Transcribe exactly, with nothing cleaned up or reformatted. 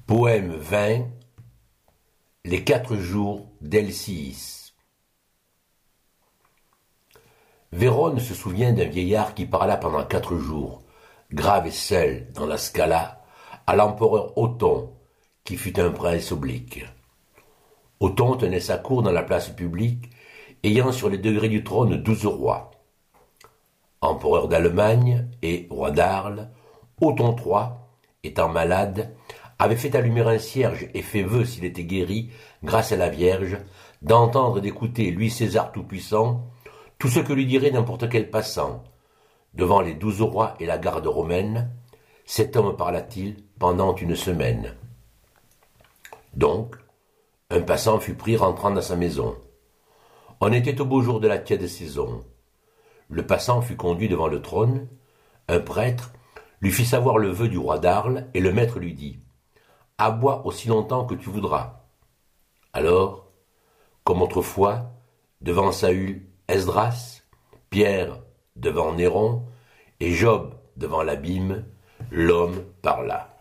Poème vingt. Les quatre jours d'Elsiis. Vérone se souvient d'un vieillard qui parla pendant quatre jours, grave et seul dans la Scala, à l'empereur Othon, qui fut un prince oblique. Othon tenait sa cour dans la place publique, ayant sur les degrés du trône douze rois. Empereur d'Allemagne et roi d'Arles, Othon trois, étant malade, avait fait allumer un cierge et fait vœu, s'il était guéri, grâce à la Vierge, d'entendre et d'écouter, lui César tout-puissant, tout ce que lui dirait n'importe quel passant. Devant les douze rois et la garde romaine, cet homme parla-t-il pendant une semaine. Donc, un passant fut pris rentrant dans sa maison. On était au beau jour de la tiède saison. Le passant fut conduit devant le trône. Un prêtre lui fit savoir le vœu du roi d'Arles, et le maître lui dit « Aboie aussi longtemps que tu voudras. » Alors, comme autrefois, devant Saül, Esdras, Pierre devant Néron, et Job devant l'abîme, l'homme parla.